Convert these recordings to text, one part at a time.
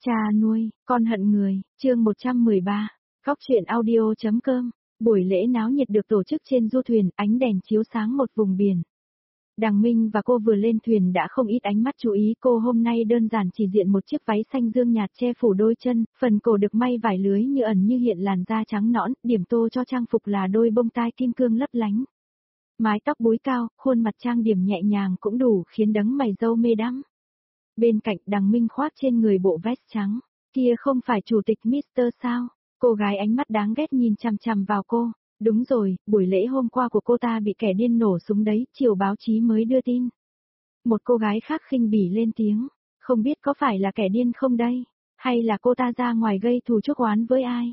Cha nuôi, con hận người, chương 113, Cóc truyện audio.com, buổi lễ náo nhiệt được tổ chức trên du thuyền, ánh đèn chiếu sáng một vùng biển. Đằng Minh và cô vừa lên thuyền đã không ít ánh mắt chú ý, cô hôm nay đơn giản chỉ diện một chiếc váy xanh dương nhạt che phủ đôi chân, phần cổ được may vải lưới như ẩn như hiện làn da trắng nõn, điểm tô cho trang phục là đôi bông tai kim cương lấp lánh. Mái tóc búi cao, khuôn mặt trang điểm nhẹ nhàng cũng đủ khiến đấng mày râu mê đắm. Bên cạnh Đằng Minh khoác trên người bộ vest trắng, kia không phải chủ tịch Mr. sao? Cô gái ánh mắt đáng ghét nhìn chằm chằm vào cô. Đúng rồi, buổi lễ hôm qua của cô ta bị kẻ điên nổ súng đấy, chiều báo chí mới đưa tin. Một cô gái khác khinh bỉ lên tiếng, không biết có phải là kẻ điên không đây, hay là cô ta ra ngoài gây thù chuốc oán với ai?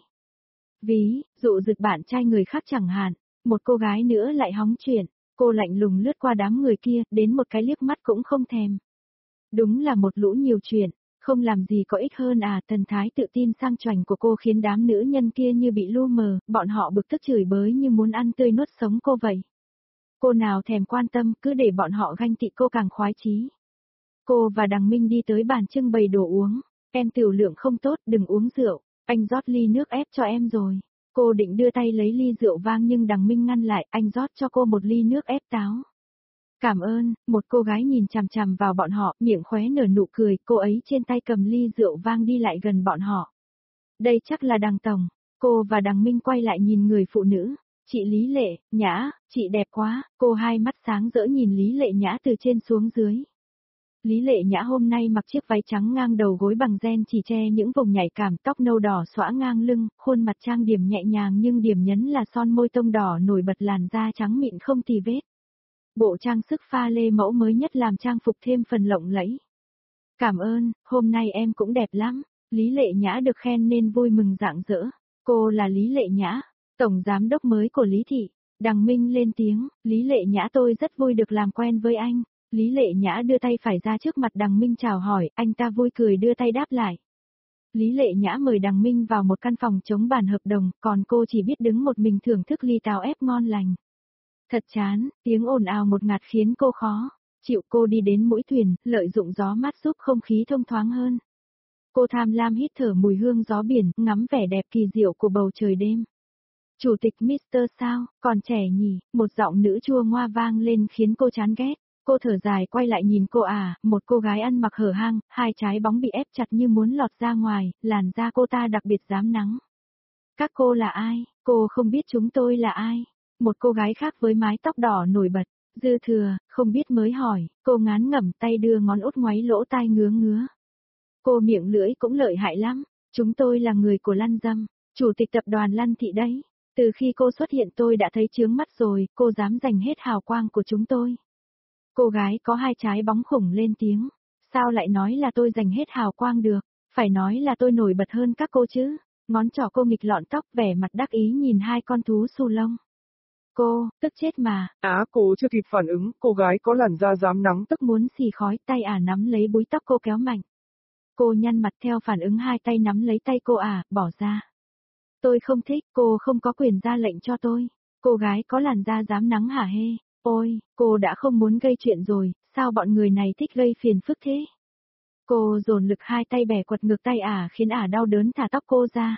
Ví dụ giật bạn trai người khác chẳng hạn, một cô gái nữa lại hóng chuyện, cô lạnh lùng lướt qua đám người kia, đến một cái liếc mắt cũng không thèm. Đúng là một lũ nhiều chuyện, không làm gì có ích hơn à, thần thái tự tin sang choành của cô khiến đám nữ nhân kia như bị lu mờ, bọn họ bực tức chửi bới như muốn ăn tươi nuốt sống cô vậy. Cô nào thèm quan tâm, cứ để bọn họ ganh tị cô càng khoái chí. Cô và Đằng Minh đi tới bàn trưng bày đồ uống, em tiểu lượng không tốt, đừng uống rượu, anh rót ly nước ép cho em rồi. Cô định đưa tay lấy ly rượu vang nhưng Đằng Minh ngăn lại, anh rót cho cô một ly nước ép táo. Cảm ơn, một cô gái nhìn chằm chằm vào bọn họ, miệng khóe nở nụ cười, cô ấy trên tay cầm ly rượu vang đi lại gần bọn họ. Đây chắc là Đằng Tổng, cô và Đằng Minh quay lại nhìn người phụ nữ, chị Lý Lệ, Nhã, chị đẹp quá, cô hai mắt sáng rỡ nhìn Lý Lệ Nhã từ trên xuống dưới. Lý Lệ Nhã hôm nay mặc chiếc váy trắng ngang đầu gối bằng ren chỉ che những vùng nhạy cảm, tóc nâu đỏ xõa ngang lưng, khuôn mặt trang điểm nhẹ nhàng nhưng điểm nhấn là son môi tông đỏ nổi bật làn da trắng mịn không tì vết. Bộ trang sức pha lê mẫu mới nhất làm trang phục thêm phần lộng lẫy. Cảm ơn, hôm nay em cũng đẹp lắm. Lý Lệ Nhã được khen nên vui mừng rạng rỡ. Cô là Lý Lệ Nhã, tổng giám đốc mới của Lý Thị. Đằng Minh lên tiếng, Lý Lệ Nhã tôi rất vui được làm quen với anh. Lý Lệ Nhã đưa tay phải ra trước mặt Đằng Minh chào hỏi, anh ta vui cười đưa tay đáp lại. Lý Lệ Nhã mời Đằng Minh vào một căn phòng chống bàn hợp đồng, còn cô chỉ biết đứng một mình thưởng thức ly táo ép ngon lành. Thật chán, tiếng ồn ào một ngạt khiến cô khó chịu, cô đi đến mũi thuyền, lợi dụng gió mát giúp không khí thông thoáng hơn. Cô tham lam hít thở mùi hương gió biển, ngắm vẻ đẹp kỳ diệu của bầu trời đêm. Chủ tịch Mr. sao, còn trẻ nhỉ, một giọng nữ chua ngoa vang lên khiến cô chán ghét. Cô thở dài quay lại nhìn cô một cô gái ăn mặc hở hang, hai trái bóng bị ép chặt như muốn lọt ra ngoài, làn da cô ta đặc biệt rám nắng. Các cô là ai, cô không biết chúng tôi là ai. Một cô gái khác với mái tóc đỏ nổi bật, dư thừa, không biết mới hỏi, cô ngán ngẩm tay đưa ngón út ngoáy lỗ tai ngứa ngứa. Cô miệng lưỡi cũng lợi hại lắm, chúng tôi là người của Lăn Dâm, chủ tịch tập đoàn Lăn Thị đấy. Từ khi cô xuất hiện tôi đã thấy chướng mắt rồi, cô dám giành hết hào quang của chúng tôi. Cô gái có hai trái bóng khủng lên tiếng, sao lại nói là tôi giành hết hào quang được, phải nói là tôi nổi bật hơn các cô chứ. Ngón trỏ cô nghịch lọn tóc vẻ mặt đắc ý nhìn hai con thú xù lông. Cô, tức chết mà. Cô chưa kịp phản ứng, cô gái có làn da rám nắng Tức muốn xì khói, tay nắm lấy búi tóc cô kéo mạnh. Cô nhăn mặt theo phản ứng hai tay nắm lấy tay cô bỏ ra. Tôi không thích, cô không có quyền ra lệnh cho tôi. Cô gái có làn da rám nắng hả hê? Ôi, cô đã không muốn gây chuyện rồi, sao bọn người này thích gây phiền phức thế? Cô dồn lực hai tay bẻ quật ngược tay khiến đau đớn thả tóc cô ra.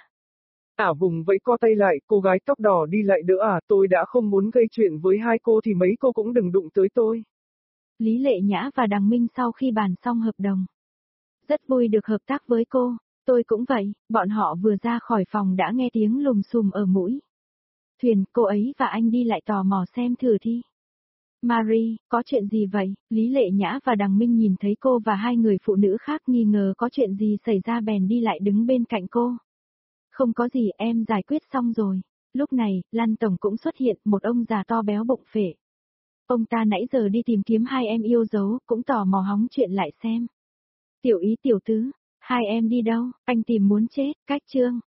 Vùng vẫy co tay lại, cô gái tóc đỏ đi lại đỡ tôi đã không muốn gây chuyện với hai cô thì mấy cô cũng đừng đụng tới tôi. Lý Lệ Nhã và Đằng Minh sau khi bàn xong hợp đồng. Rất vui được hợp tác với cô, tôi cũng vậy, bọn họ vừa ra khỏi phòng đã nghe tiếng lùm xùm ở mũi. Thuyền, cô ấy và anh đi lại tò mò xem thử thi. Marie, có chuyện gì vậy? Lý Lệ Nhã và Đằng Minh nhìn thấy cô và hai người phụ nữ khác nghi ngờ có chuyện gì xảy ra bèn đi lại đứng bên cạnh cô. Không có gì, em giải quyết xong rồi. Lúc này, Lăn Tổng cũng xuất hiện, một ông già to béo bụng phệ. Ông ta nãy giờ đi tìm kiếm hai em yêu dấu, cũng tò mò hóng chuyện lại xem. Tiểu Ý tiểu tứ, hai em đi đâu, anh tìm muốn chết, cách chương.